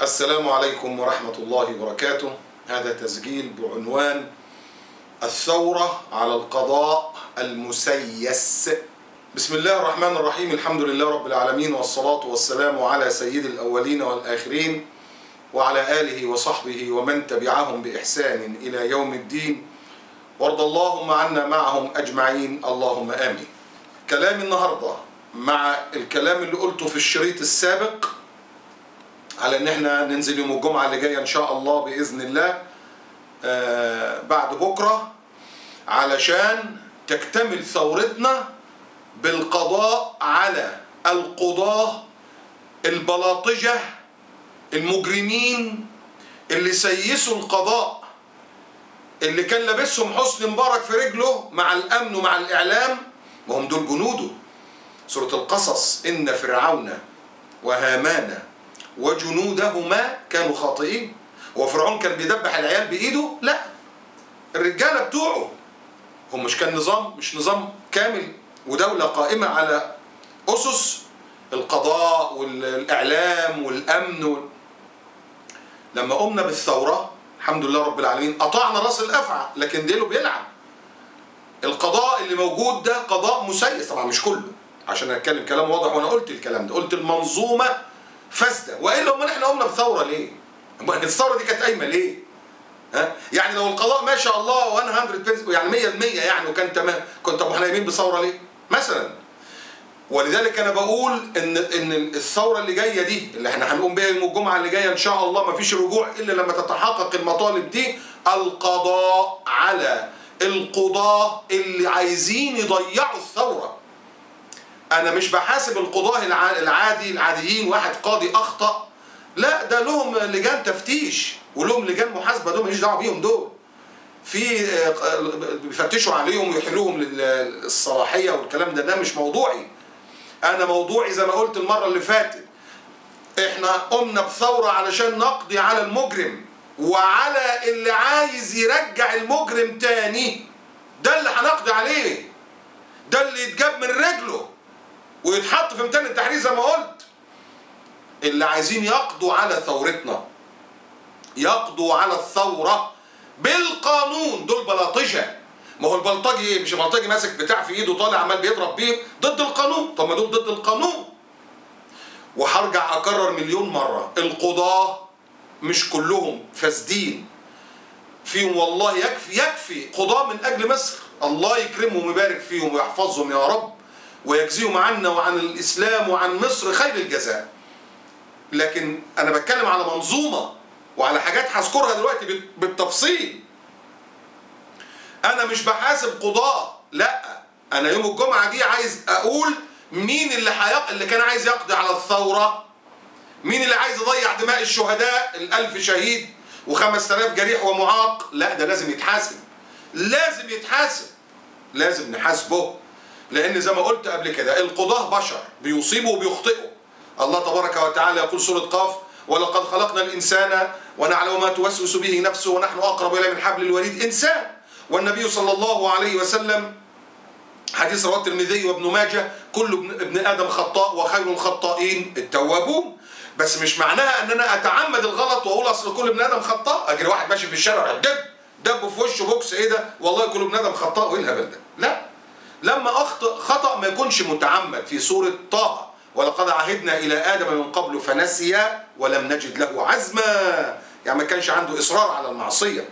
السلام عليكم ورحمة الله وبركاته. هذا تسجيل بعنوان الثورة على القضاء المسيس. بسم الله الرحمن الرحيم. الحمد لله رب العالمين، والصلاة والسلام على سيد الأولين والآخرين وعلى آله وصحبه ومن تبعهم بإحسان إلى يوم الدين، وارض اللهم عنا معهم أجمعين، اللهم آمين. كلام النهاردة مع الكلام اللي قلته في الشريط السابق على ان احنا ننزل يوم الجمعة اللي جاية ان شاء الله بإذن الله بعد بكرة، علشان تكتمل ثورتنا بالقضاء على القضاة البلاطجة المجرمين اللي سيسوا القضاء، اللي كان لابسهم حسني مبارك في رجله مع الأمن ومع الإعلام، وهم دول جنوده. سورة القصص: إن فرعون وهامان وجنودهما كانوا خاطئين. هو فرعون كان بيدبح العيال بإيده؟ لا، الرجالة بتوعه هم. مش كان نظام، مش نظام كامل ودولة قائمة على أسس القضاء والإعلام والأمن لما قمنا بالثورة الحمد لله رب العالمين قطعنا راس الأفعى، لكن ديله بيلعب. القضاء اللي موجود ده قضاء مسيس، طبعا مش كله عشان أتكلم كلام واضح، وأنا قلت الكلام ده، قلت المنظومة فاسدة. وإلا أمال إحنا قمنا بثورة ليه؟ الثورة دي كانت قايمة ليه؟ يعني لو القضاء ما شاء الله 100% يعني 100% يعني وكان تمام، كنت ابو احنا قايمين بثوره ليه؟ مثلا. ولذلك انا بقول ان الثوره اللي جايه دي اللي احنا هنقوم بيها يوم الجمعه اللي جايه ان شاء الله، ما فيش رجوع الا لما تتحقق المطالب دي. القضاء على القضاه اللي عايزين يضيعوا الثوره. انا مش بحاسب القضاه العاديين، واحد قاضي اخطا، لا، ده لهم لجان تفتيش ولهم لجان محاسبه، دول ماليش دعوه بيهم. دول في بيفتشوا عليهم ويحيلوهم للصلاحيه والكلام ده مش موضوعي. انا موضوعي زي ما قلت المره اللي فاتت، احنا قمنا بثوره علشان نقضي على المجرم وعلى اللي عايز يرجع المجرم تاني. ده اللي هنقضي عليه، ده اللي يتجاب من رجله ويتحط في ميدان التحرير زي ما قلت. اللي عايزين يقضوا على ثورتنا، يقضوا على الثورة بالقانون، دول بلاطجة. ما هو البلطجي ايه؟ مش البلطجي ماسك بتاع في ايده طالع عمال بيضرب بيه ضد القانون. طب ما دول ضد القانون. وهرجع اكرر مليون مرة، القضاة مش كلهم فاسدين، فيهم والله يكفي قضاة من اجل مصر، الله يكرمهم ويبارك فيهم ويحفظهم يا رب ويجزيهم عنا وعن الاسلام وعن مصر خير الجزاء. لكن انا بتكلم على منظومة وعلى حاجات هذكرها دلوقتي بالتفصيل. انا مش بحاسب قضاة، لا، انا يوم الجمعة دي عايز اقول مين اللي كان عايز يقضي على الثورة، مين اللي عايز يضيع دماء الشهداء 1000 شهيد و5000 جريح ومعاق. لا، ده لازم يتحاسب، لازم يتحاسب، لازم نحاسبه. لان زي ما قلت قبل كده القضاة بشر، بيصيبوا وبيخطئوا. الله تبارك وتعالى يقول سورة قاف: ولقد خلقنا الإنسان ونعلم ما توسوس به نفسه ونحن أقرب إليه من حبل الوريد. إنسان. والنبي صلى الله عليه وسلم حديث رواه الترمذي وابن ماجه: كل ابن آدم خطاء وخير الخطائين التوابون. بس مش معناها ان انا اتعمد الغلط واقول اصل كل ابن ادم خطاء. اجري واحد ماشي في الشارع دب في وشه بوكس، ايه ده؟ والله كل ابن ادم خطاء، وايه الهبل ده؟ لا، لما اخطئ خطأ ما يكونش متعمد. في سورة طه: ولقد عهدنا إلى آدم من قبل فنسي ولم نجد له عزما. يعني ما كانش عنده إصرار على المعصية.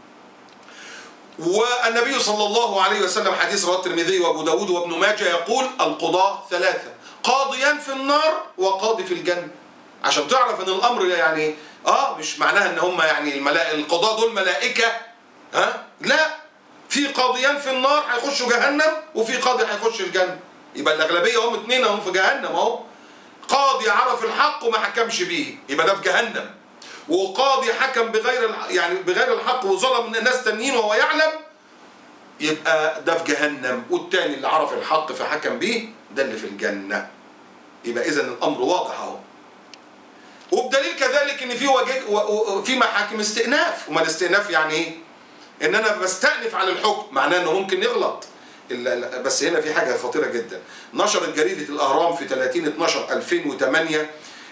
والنبي صلى الله عليه وسلم حديث رواه الترمذي وأبو داود وابن ماجه يقول: القضاة ثلاثة، قاضيان في النار وقاضي في الجنة. عشان تعرف ان الأمر يعني مش معناها ان هم يعني القضاة دول ملائكة، لا، في قاضيان في النار هيخشوا جهنم وفي قاضي هيخش الجنة. يبقى الأغلبية هم اتنين هم في جهنم اهو. قاضي عرف الحق وما حكمش بيه يبقى ده في جهنم، وقاضي حكم بغير الحق وظلم الناس تانيين وهو يعلم يبقى ده في جهنم. والتاني اللي عرف الحق فحكم بيه ده اللي في الجنة. يبقى إذن الأمر واضح اهو. وبدليل كذلك ان في محاكم استئناف. وما الاستئناف يعني ايه؟ ان انا بستأنف على الحكم، معناه انه ممكن يغلط. بس هنا في حاجة خطيرة جدا. نشرت جريدة الأهرام في 30/12/2008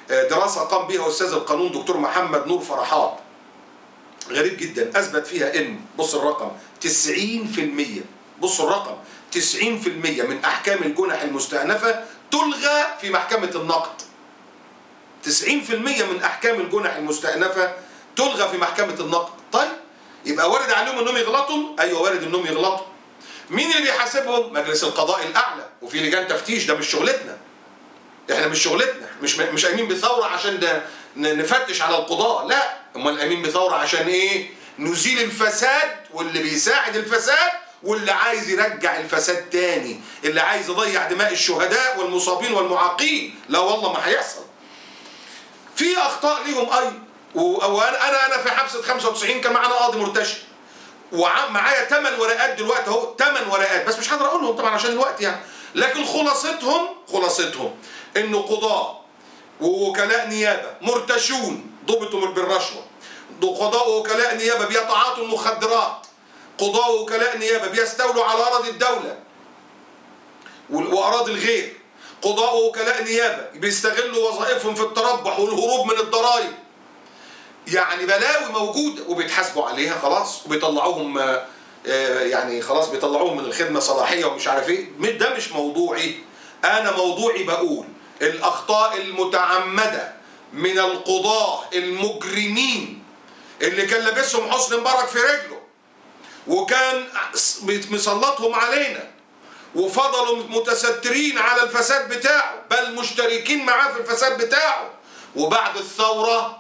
دراسة قام بها أستاذ القانون دكتور محمد نور فرحات، غريب جدا، أثبت فيها إن، بص الرقم، 90%، بص الرقم، 90% من أحكام الجنح المستأنفة تلغى في محكمة النقد. 90% من أحكام الجنح المستأنفة تلغى في محكمة النقد. طيب يبقى وارد عليهم إنهم يغلطوا؟ أيوه وارد إنهم يغلطوا. مين اللي بيحاسبهم؟ مجلس القضاء الأعلى، وفي لجان تفتيش، ده مش شغلتنا. احنا مش شغلتنا، مش قايمين بثورة عشان ده نفتش على القضاء، لا، امال قايمين بثورة عشان ايه؟ نزيل الفساد واللي بيساعد الفساد واللي عايز يرجع الفساد تاني، اللي عايز يضيع دماء الشهداء والمصابين والمعاقين. لا والله ما هيحصل. في اخطاء ليهم وانا في حبسة 95 كان معانا قاضي مرتشي ومعايا 8 ورقات دلوقتي اهو، 8 ورقات بس مش هقدر اقولهم طبعا عشان الوقت يعني، لكن خلاصتهم انه قضاء ووكلاء نيابه مرتشون ضبطوا بالرشوه، قضاء ووكلاء نيابه بيتعاطوا المخدرات، قضاء ووكلاء نيابه بيستولوا على اراضي الدوله واراضي الغير، قضاء ووكلاء نيابه بيستغلوا وظائفهم في التربح والهروب من الضرائب. يعني بلاوي موجوده وبيتحاسبوا عليها خلاص، وبيطلعوهم يعني خلاص بيطلعوهم من الخدمه صلاحيه ومش عارف ايه. ده مش موضوعي، انا موضوعي بقول الاخطاء المتعمده من القضاة المجرمين اللي كان لابسهم حسني مبارك في رجله وكان مسلطهم علينا وفضلوا متسترين على الفساد بتاعه، بل مشتركين معاه في الفساد بتاعه، وبعد الثورة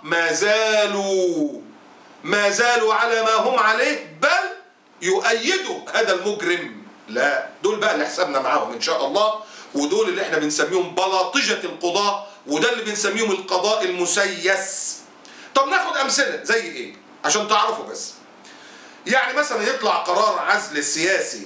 ما زالوا على ما هم عليه، بل يؤيدوا هذا المجرم. لا، دول بقى اللي حسابنا معاهم ان شاء الله، ودول اللي احنا بنسميهم بلاطجة القضاء، وده اللي بنسميهم القضاء المسيس. طب ناخد امثلة زي ايه عشان تعرفوا بس. يعني مثلا يطلع قرار عزل السياسي،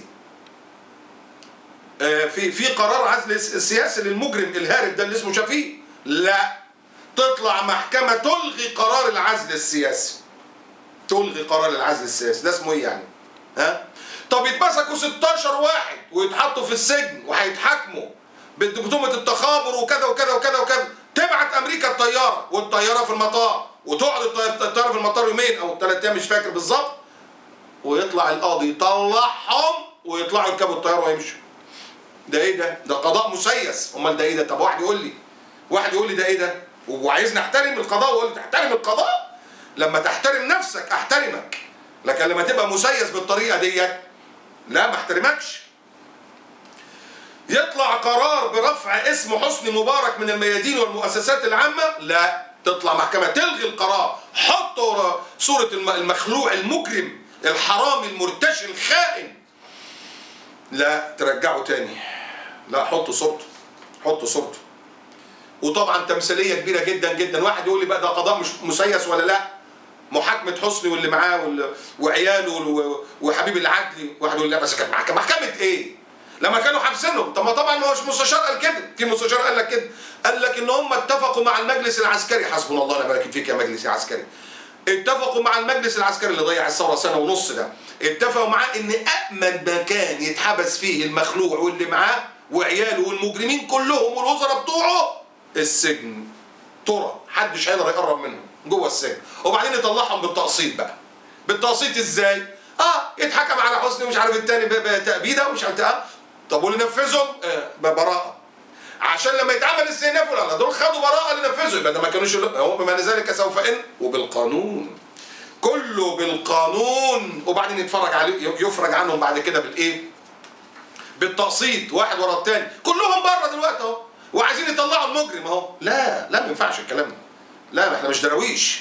في قرار عزل السياسي للمجرم الهارب ده اللي اسمه شفيق، لا، تطلع محكمة تلغي قرار العزل السياسي، تلغي قرار العزل السياسي. ده اسمه ايه يعني؟ ها؟ طب يتمسكوا 16 واحد ويتحطوا في السجن وهيتحاكموا بتهمة التخابر وكذا وكذا وكذا وكذا، تبعت امريكا الطيارة والطيارة في المطار وتقعد الطيارة في المطار يومين او 3 ايام مش فاكر بالظبط، ويطلع القاضي يطلعهم ويطلعوا يركبوا الطيارة ويمشوا. ده ايه ده؟ ده قضاء مسيس. امال ده ايه ده؟ طب واحد يقول لي ده ايه ده؟ وعايزني احترم القضاء، ويقول لي تحترم القضاء؟ لما تحترم نفسك احترمك، لكن لما تبقى مسيس بالطريقه ديت لا ما احترمكش. يطلع قرار برفع اسم حسني مبارك من الميادين والمؤسسات العامه، لا، تطلع محكمه تلغي القرار، حطوا صوره المخلوع المجرم الحرامي المرتشي الخائن، لا ترجعوا تاني، لا حطوا صورته. وطبعا تمثيليه كبيره جدا جدا. واحد يقول لي بقى ده قضاء مش مسيس ولا لا؟ محاكمه حسني واللي معاه وعياله وحبيب العدلي، واحد يقول لا بس كانت محكمه ايه؟ لما كانوا حابسينهم. طب ما طبعا ما هوش مستشار قال كده، في مستشار قال لك كده، قال لك ان هم اتفقوا مع المجلس العسكري، حسبنا الله ونعم الوكيل فيك يا مجلس عسكري، اتفقوا مع المجلس العسكري اللي ضيع الثوره 1.5 سنة ده، اتفقوا معاه ان امن مكان يتحبس فيه المخلوع واللي معاه وعياله والمجرمين كلهم والوزراء بتوعه السجن. ترى محدش هيقدر يقرب منهم جوه السجن، وبعدين يطلعهم بالتقسيط بقى. بالتقسيط ازاي؟ يتحكم على حسني ومش عارف التاني بتأبيده ومش عارف طب واللي نفذهم براءة، عشان لما يتعمل استئناف ولا دول خدوا براءة اللي نفذوا، يبقى ده ما كانوش هو بما ذلك سوف وبالقانون، كله بالقانون. وبعدين يتفرج عليه، يفرج عنهم بعد كده بالايه؟ بالتقسيط، واحد ورا الثاني، كلهم بره دلوقتي اهو وعايزين يطلعوا المجرم اهو. لا ما ينفعش الكلام ده، لا احنا مش دراويش.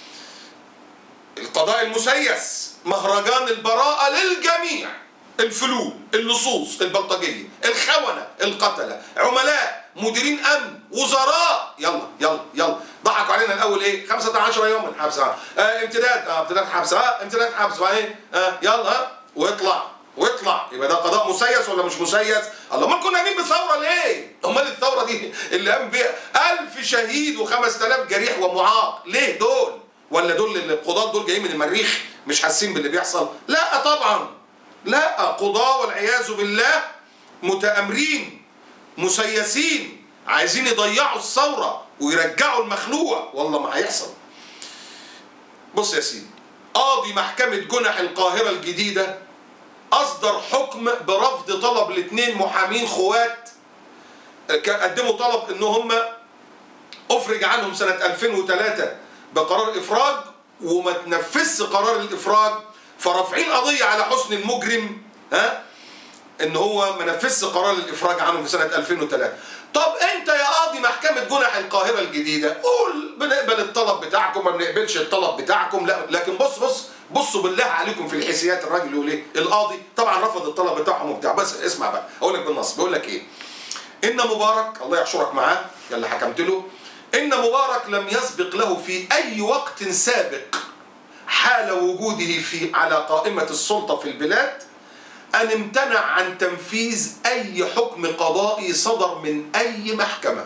القضاء المسيس مهرجان البراءة للجميع، الفلول، اللصوص، البلطجية، الخونة، القتلة، عملاء، مديرين امن، وزراء، يلا ضحكوا علينا الاول ايه؟ 15 يوما حبس، امتداد حبس، امتداد حبس، وبعدين يلا ويطلع. يبقى ده قضاء مسيس ولا مش مسيس؟ الله، ما كنا قايمين بثوره ليه؟ امال الثوره دي اللي قام بيها 1000 شهيد و5000 جريح ومعاق، ليه دول؟ ولا دول القضاة دول جايين من المريخ مش حاسين باللي بيحصل؟ لا طبعا، لا، قضاة والعياذ بالله متآمرين مسيسين عايزين يضيعوا الثورة ويرجعوا المخلوع، والله ما هيحصل. بص يا سيدي، قاضي محكمة جنح القاهرة الجديدة أصدر حكم برفض طلب الاثنين محامين خوات قدموا طلب إن هم أفرج عنهم سنة 2003 بقرار إفراج، وما تنفذش قرار الإفراج، فرافعين قضية على حسن المجرم إن هو ما نفذش قرار الإفراج عنهم في سنة 2003. طب أنت يا قاضي محكمة جنح القاهرة الجديدة قول بنقبل الطلب بتاعكم ما بنقبلش الطلب بتاعكم، لا لكن بصوا بالله عليكم في الحيثيات. الراجل يقول ايه؟ القاضي طبعا رفض الطلب بتاعهم وبتاع، بس اسمع بقى اقول لك بالنص، بيقول لك ايه؟ ان مبارك الله يحشرك معاه يلا حكمت له، ان مبارك لم يسبق له في اي وقت سابق حال وجوده على قائمة السلطة في البلاد ان امتنع عن تنفيذ اي حكم قضائي صدر من اي محكمة.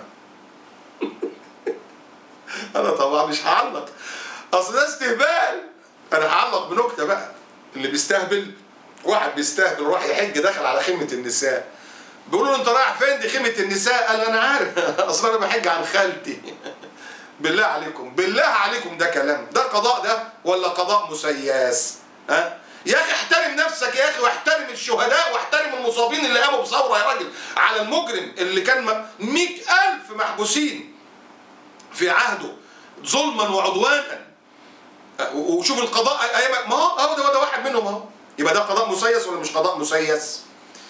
انا طبعا مش هعلق، اصل ده استهبال. انا هعلق بنكته بقى. اللي بيستهبل، واحد بيستهبل راح يحج داخل على خيمه النساء، بيقولوا له انت رايح فين؟ دي خيمه النساء. قال انا عارف اصل انا بحج عن خالتي. بالله عليكم ده كلام؟ ده قضاء ده ولا قضاء مسياس؟ يا اخي احترم نفسك يا اخي، واحترم الشهداء، واحترم المصابين اللي قاموا بثوره يا راجل على المجرم اللي كان 100,000 محبوسين في عهده ظلما وعدوانا. وشوف القضاء ايام، ما هو ده واحد منهم اهو. يبقى ده قضاء مسيس ولا مش قضاء مسيس؟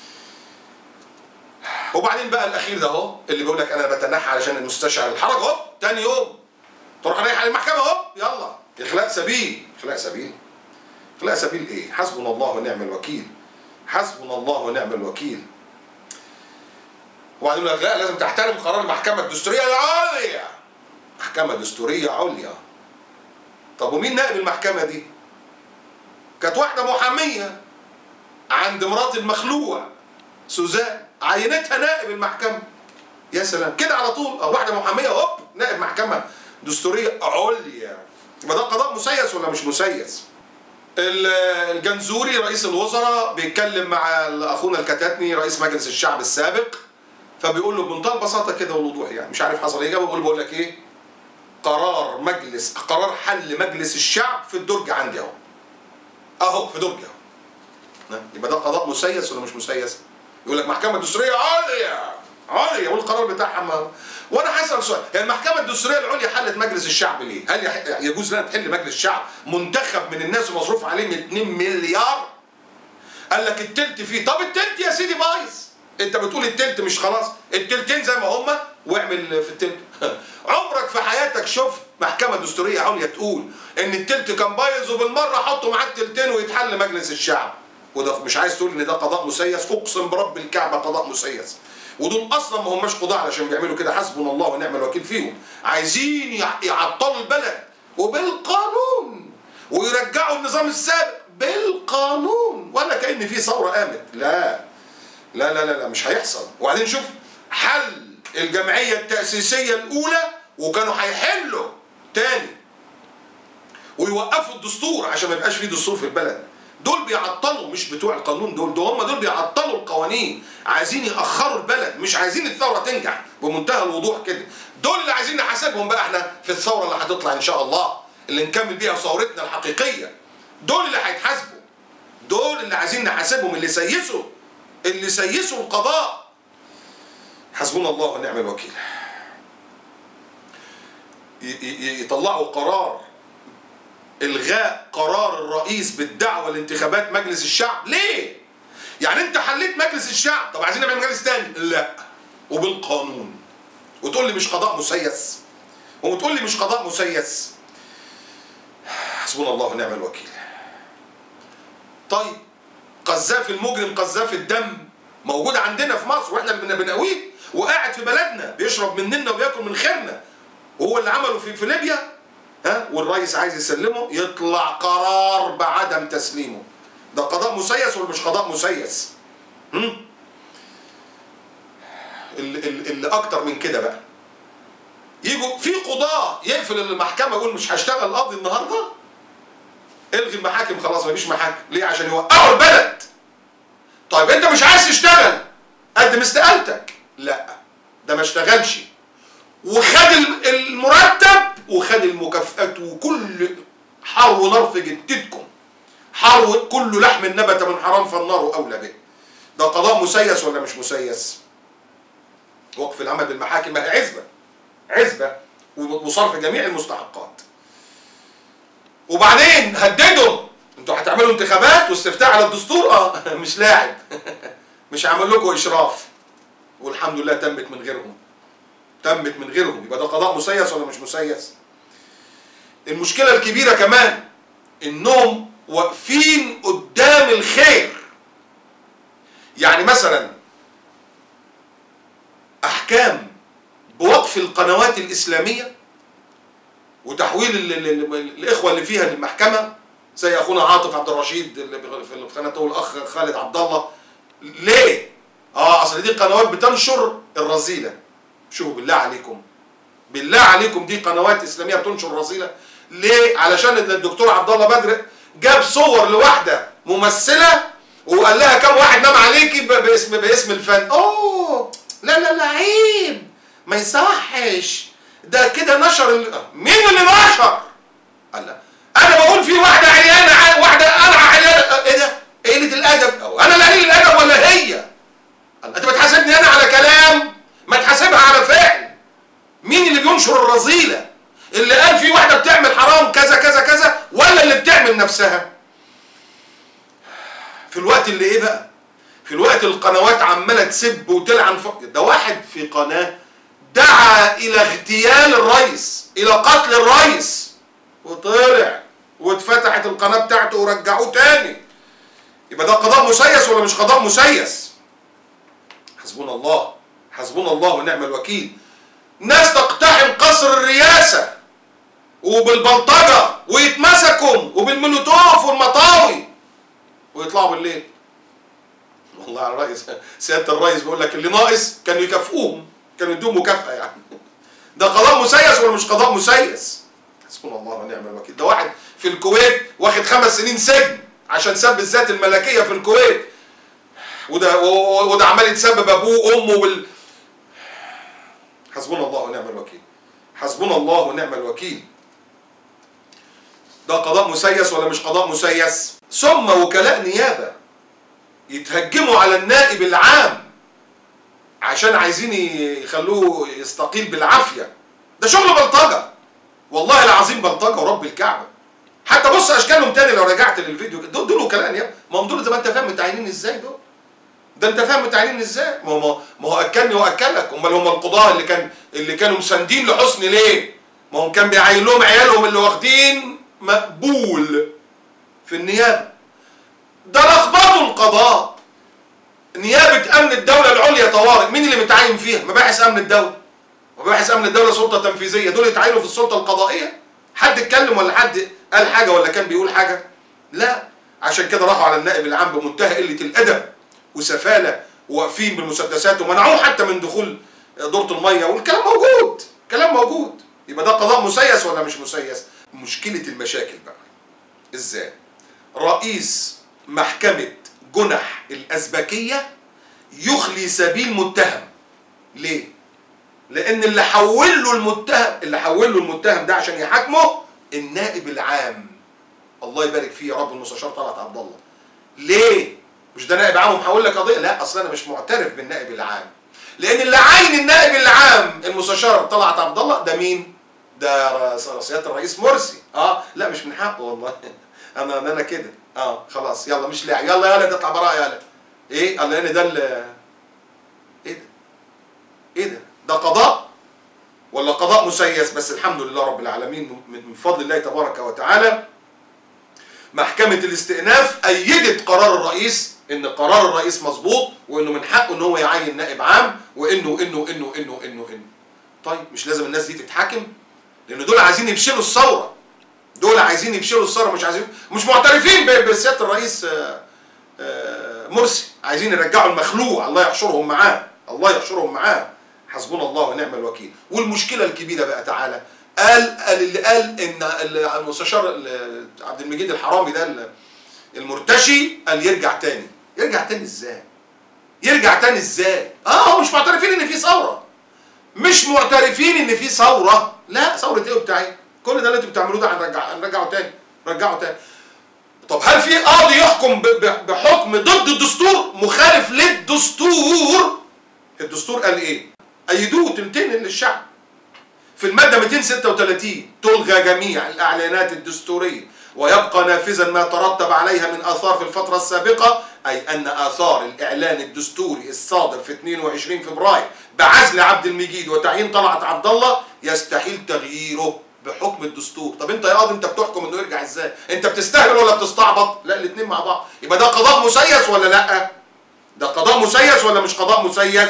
وبعدين بقى الاخير ده اهو اللي بيقول لك انا بتنحى علشان المستشعر الحرج، هوب تاني يوم تروح رايح على المحكمه، هوب يلا اخلاء سبيل. اخلاء سبيل ايه؟ حسبنا الله ونعم الوكيل، حسبنا الله ونعم الوكيل. وبعدين يقول لك لا لازم تحترم قرار المحكمه الدستوريه العليا. محكمه دستوريه عليا. طب ومين نائب المحكمة دي؟ كانت واحدة محامية عند مرات المخلوع سوزان، عينتها نائب المحكمة. يا سلام كده على طول، أو واحدة محامية هوب نائب محكمة دستورية عليا. يبقى ده قضاء مسيس ولا مش مسيس؟ الجنزوري رئيس الوزراء بيتكلم مع أخونا الكتاتني رئيس مجلس الشعب السابق، فبيقول له بمنتهى البساطة كده والوضوح، يعني مش عارف حصل إيه، بقول لك إيه؟ قرار حل مجلس الشعب في الدرج عندي اهو في درج اهو. يبقى ده قضاء مسيس ولا مش مسيس؟ يقول لك محكمه دستوريه عليا والقرار بتاعها وانا هسال سؤال، هي المحكمه الدستوريه العليا حلت مجلس الشعب ليه؟ هل يجوز لها تحل مجلس الشعب منتخب من الناس ومصروف عليه 2 مليار؟ قال لك التلت فيه. طب التلت يا سيدي بايظ، انت بتقول التلت مش خلاص؟ التلتين زي ما هما واعمل في التلت. عمرك في حياتك شفت محكمة دستورية عليا تقول ان التلت كان بايظ وبالمرة حطوا معاه التلتين ويتحل مجلس الشعب؟ وده مش عايز تقول ان ده قضاء مسيس؟ اقسم برب الكعبة قضاء مسيس. ودول اصلا ما هماش قضاء علشان بيعملوا كده، حسبنا الله ونعم الوكيل فيهم. عايزين يعطلوا البلد وبالقانون ويرجعوا النظام السابق بالقانون، ولا كأن في ثورة قامت. لا لا لا لا مش هيحصل. وبعدين شوف حل الجمعية التأسيسية الأولى، وكانوا هيحلوا تاني ويوقفوا الدستور عشان ما يبقاش فيه دستور في البلد. دول بيعطلوا، مش بتوع القانون، دول بيعطلوا القوانين، عايزين يأخروا البلد، مش عايزين الثورة تنجح بمنتهى الوضوح كده. دول اللي عايزين نحاسبهم بقى احنا في الثورة اللي هتطلع إن شاء الله، اللي نكمل بيها ثورتنا الحقيقية. دول اللي هيتحاسبوا، دول اللي عايزين نحاسبهم، اللي سيسوا القضاء. حسبنا الله ونعم الوكيل. يطلعوا قرار إلغاء قرار الرئيس بالدعوة لانتخابات مجلس الشعب. ليه؟ يعني أنت حليت مجلس الشعب، طب عايزين نعمل مجلس تاني؟ لا، وبالقانون. وتقول لي مش قضاء مسيس، وتقول لي مش قضاء مسيس. حسبنا الله ونعم الوكيل. طيب قذاف المجرم، قذاف الدم موجود عندنا في مصر واحنا اللي بنقويه، وقاعد في بلدنا بيشرب مننا وبياكل من خيرنا، وهو اللي عمله في ليبيا. والرئيس عايز يسلمه، يطلع قرار بعدم تسليمه. ده قضاء مسيس ولا مش قضاء مسيس؟ اللي اكتر من كده بقى، يجوا في قضاة يقفل المحكمة يقول مش هشتغل قاضي النهارده، الغي المحاكم خلاص مفيش محاكم. ليه؟ عشان يوقعوا البلد. طيب انت مش عايز تشتغل، قدم استقالتك. لا ده ما اشتغلش وخد المرتب وخد المكافآت، وكل حر ونار في جدتكم، حر كل لحم نبت من حرام فالنار أولى به. ده قضاء مسيس ولا مش مسيس؟ وقف العمل بالمحاكم ما هي عزبة وصرف جميع المستحقات. وبعدين هددهم، انتوا هتعملوا انتخابات واستفتاء على الدستور؟ مش لاعب مش هعمل لكم اشراف. والحمد لله تمت من غيرهم. يبقى ده قضاء مسيس ولا مش مسيس؟ المشكلة الكبيرة كمان انهم واقفين قدام الخير. يعني مثلا احكام بوقف القنوات الاسلامية وتحويل الاخوة اللي فيها للمحكمة، زي اخونا عاطف عبد الرشيد اللي في القناة والاخ خالد عبد الله. ليه؟ اصل دي قنوات بتنشر الرذيلة. شوفوا بالله عليكم دي قنوات اسلامية بتنشر الرذيلة. ليه؟ علشان الدكتور عبد الله بدر جاب صور لواحدة ممثلة وقال لها كم واحد نام عليكي باسم الفن. لا عيب، ما يصحش ده كده نشر مين اللي نشر؟ قال لا انا بقول في واحدة عيانة، واحدة قلعة عيانة. ايه ده؟ قلة الادب. انا اللي قليل الادب ولا هي؟ انت بتحاسبني انا على كلام، ما تحاسبها على فعل. مين اللي بينشر الرذيلة؟ اللي قال في واحدة بتعمل حرام كذا كذا كذا، ولا اللي بتعمل نفسها؟ في الوقت اللي ايه بقى؟ في الوقت القنوات عمالة تسب وتلعن ده واحد في قناة دعا الى اغتيال الرئيس، الى قتل الرئيس، وطلع واتفتحت القناة بتاعته ورجعوه تاني. يبقى ده قضاء مسيس ولا مش قضاء مسيس؟ حسبنا الله ونعم الوكيل. ناس تقتحم قصر الرئاسة وبالبلطجة ويتمسكوا وبالمولوتوف والمطاوي ويطلعوا بالليل. والله على الرئيس، سيادة الرئيس بيقول لك اللي ناقص كانوا يكافئوهم، كانوا يدوهم مكافأة يعني. ده قضاء مسيس ولا مش قضاء مسيس؟ حسبنا الله ونعم الوكيل. ده واحد في الكويت واخد 5 سنين سجن عشان سب الذات الملكية في الكويت، وده عمال يتسبب ابوه وامه حسبنا الله ونعم الوكيل. ده قضاء مسيس ولا مش قضاء مسيس؟ ثم وكلاء نيابة يتهجموا على النائب العام عشان عايزين يخلوه يستقيل بالعافية. ده شغل بلطجة، والله العظيم بلطجة ورب الكعبة. حتى بص اشكالهم تاني لو رجعت للفيديو، دول وكلاء نيابة. ما هم دول زي ما انت فاهم متعينين ازاي دول. ده انت فاهم متعينين ازاي؟ ما هو اكلني واكلك. امال هم القضاة اللي كانوا مساندين لحسني ليه؟ ما هم كان بيعين لهم عيالهم اللي واخدين مقبول في النيابة. ده لخبطوا القضاء. نيابة امن الدولة العليا طوارئ، مين اللي متعين فيها؟ مباحث امن الدولة. مباحث امن الدولة سلطة تنفيذية، دول يتعينوا في السلطة القضائية؟ حد اتكلم ولا حد قال حاجة ولا كان بيقول حاجة؟ لا. عشان كده راحوا على النائب العام بمنتهى قلة الادب وسفالة، وواقفين بالمسدسات ومنعوه حتى من دخول دورة المية، والكلام موجود. يبقى ده قضاء مسيس ولا مش مسيس؟ مشكلة المشاكل بقى ازاي؟ رئيس محكمة جنح الأزبكية يخلي سبيل متهم. ليه؟ لأن اللي حول له المتهم ده عشان يحاكمه النائب العام، الله يبارك فيه يا رب، المستشار طلعت عبد الله. ليه؟ مش ده نائب عام ومحول لك قضية؟ لا، أصل أنا مش معترف بالنائب العام. لأن اللي عين النائب العام المستشار طلعت عبد الله ده مين؟ ده سيادة الرئيس مرسي. لا مش من حقه والله. أنا كده. خلاص يلا مش لاعب، يلا تطلع براءة يلا. إيه؟ قال لأن ده إيه ده؟ ده قضاء ولا قضاء مسيس؟ بس الحمد لله رب العالمين من فضل الله تبارك وتعالى محكمة الاستئناف أيدت قرار الرئيس، إن قرار الرئيس مظبوط، وإنه من حقه إن هو يعين نائب عام، وإنه طيب مش لازم الناس دي تتحاكم؟ لأن دول عايزين يفشلوا الثورة. مش معترفين بسيادة الرئيس مرسي، عايزين يرجعوا المخلوع. الله يحشرهم معاه. حسبنا الله ونعم الوكيل. والمشكلة الكبيرة بقى تعالى، اللي قال ان المستشار عبد المجيد الحرامي ده المرتشي قال يرجع تاني ازاي؟ هم مش معترفين ان في ثورة. مش معترفين ان في ثوره. لا، ثوره ايه وبتاعي؟ كل ده اللي انتوا بتعملوه ده هنرجعه تاني. رجعه تاني. طب هل في قاضي يحكم بحكم ضد الدستور مخالف للدستور؟ الدستور قال ايه؟ ايدوه تلتين للشعب. في الماده 236 تلغى جميع الاعلانات الدستوريه ويبقى نافذا ما ترتب عليها من آثار في الفترة السابقة، أي أن آثار الإعلان الدستوري الصادر في 22 فبراير بعزل عبد المجيد وتعيين طلعت عبد الله يستحيل تغييره بحكم الدستور. طب أنت يا قاضي أنت بتحكم إنه يرجع إزاي؟ أنت بتستهبل ولا بتستعبط؟ لا، الاثنين مع بعض. يبقى ده قضاء مسيس ولا لأ؟ ده قضاء مسيس ولا مش قضاء مسيس؟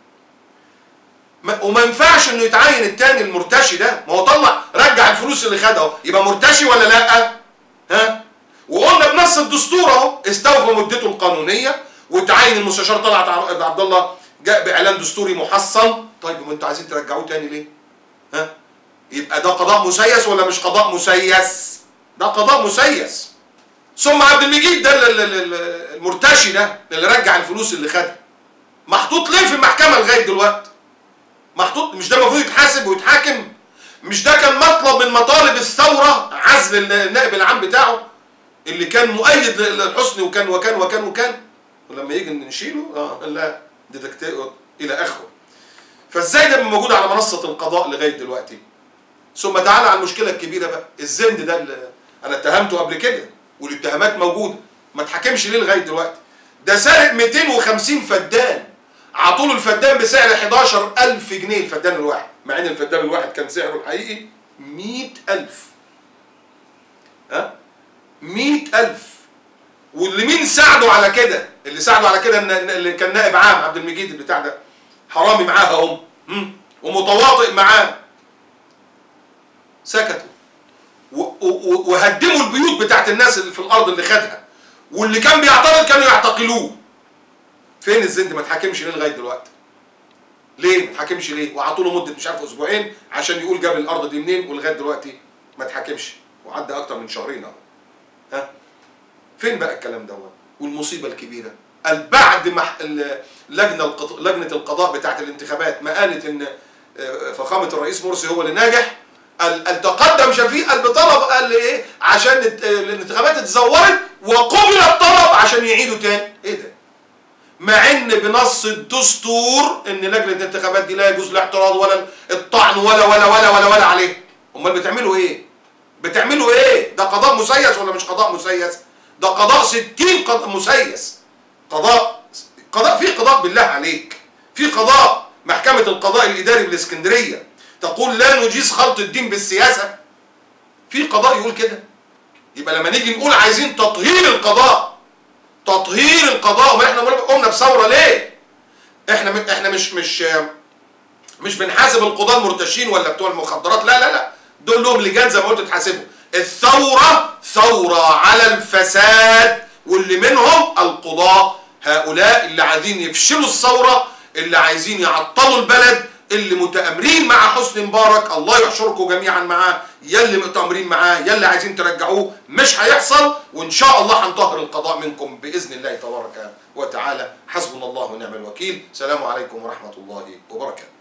وما ينفعش إنه يتعين التاني المرتشي ده، ما هو طلع رجع الفلوس اللي خدها، يبقى مرتشي ولا لأ؟ ها؟ وقلنا بنص الدستور اهو استوفى مدته القانونيه وتعين المستشار طلعت عبد الله جاء باعلان دستوري محصن. طيب ما انتوا عايزين ترجعوه تاني ليه؟ ها؟ يبقى ده قضاء مسيس ولا مش قضاء مسيس؟ ده قضاء مسيس. ثم عبد المجيد ده المرتشي ده اللي رجع الفلوس اللي خدها محطوط ليه في المحكمه لغايه دلوقتي؟ محطوط، مش ده المفروض يتحاسب ويتحاكم؟ مش ده كان مطلب من مطالب الثورة عزل النائب العام بتاعه اللي كان مؤيد للحسني وكان وكان وكان وكان، ولما يجي نشيله لا ديتكتير الى اخره. فازاي ده موجود على منصة القضاء لغاية دلوقتي؟ ثم تعالى على المشكلة الكبيرة بقى، الزند ده اللي انا اتهمته قبل كده والاتهامات موجودة ما اتحكمش ليه لغاية دلوقتي؟ ده سارق 250 فدان، عطوله الفدان بسعر 11000 جنيه الفدان الواحد، مع ان الفدان الواحد كان سعره الحقيقي 100,000. ها؟ 100,000. واللي مين ساعده على كده؟ اللي ساعده على كده اللي كان نائب عام عبد المجيد بتاع ده، حرامي معاه هم ومتواطئ معاه. سكتوا وهدموا البيوت بتاعت الناس اللي في الارض اللي خدها، واللي كان بيعترض كانوا يعتقلوه. فين الزند؟ ما اتحكمش ليه لغايه دلوقتي؟ ليه؟ ما اتحكمش ليه؟ وعطوا له مده مش عارف اسبوعين عشان يقول جاب الارض دي منين، ولغايه دلوقتي ما اتحكمش، وعدى اكتر من شهرين اهو. ها؟ فين بقى الكلام دوت؟ والمصيبه الكبيره قال بعد ما لجنه القضاء بتاعه الانتخابات ما قالت ان فخامه الرئيس مرسي هو اللي ناجح، قال تقدم شفيق قال بطلب، قال ايه؟ عشان الانتخابات اتزورت وقبل الطلب عشان يعيدوا تاني. ايه ده؟ مع ان بنص الدستور ان لجنه الانتخابات دي لا يجوز الاعتراض ولا الطعن ولا عليه. امال بتعملوا ايه؟ بتعملوا ايه؟ ده قضاء مسيس ولا مش قضاء مسيس؟ ده قضاء 60 قضاء مسيس. قضاء في قضاء بالله عليك، في قضاء محكمه القضاء الاداري بالاسكندريه تقول لا نجيز خلط الدين بالسياسه. في قضاء يقول كده. يبقى لما نيجي نقول عايزين تطهير القضاء، تطهير القضاء، ما احنا قمنا بثوره ليه؟ احنا مش بنحاسب القضاة المرتشين ولا بتوع المخدرات، لا دول لهم لجان زي ما قلت تحاسبهم. الثوره ثوره على الفساد، واللي منهم القضاة، هؤلاء اللي عايزين يفشلوا الثوره، اللي عايزين يعطلوا البلد، اللي متآمرين مع حسني مبارك. الله يحشركم جميعا معاه، يلي متآمرين معاه، يلي عايزين ترجعوه. مش هيحصل، وان شاء الله هنطهر القضاء منكم باذن الله تبارك وتعالى. حسبنا الله ونعم الوكيل. سلام عليكم ورحمه الله وبركاته.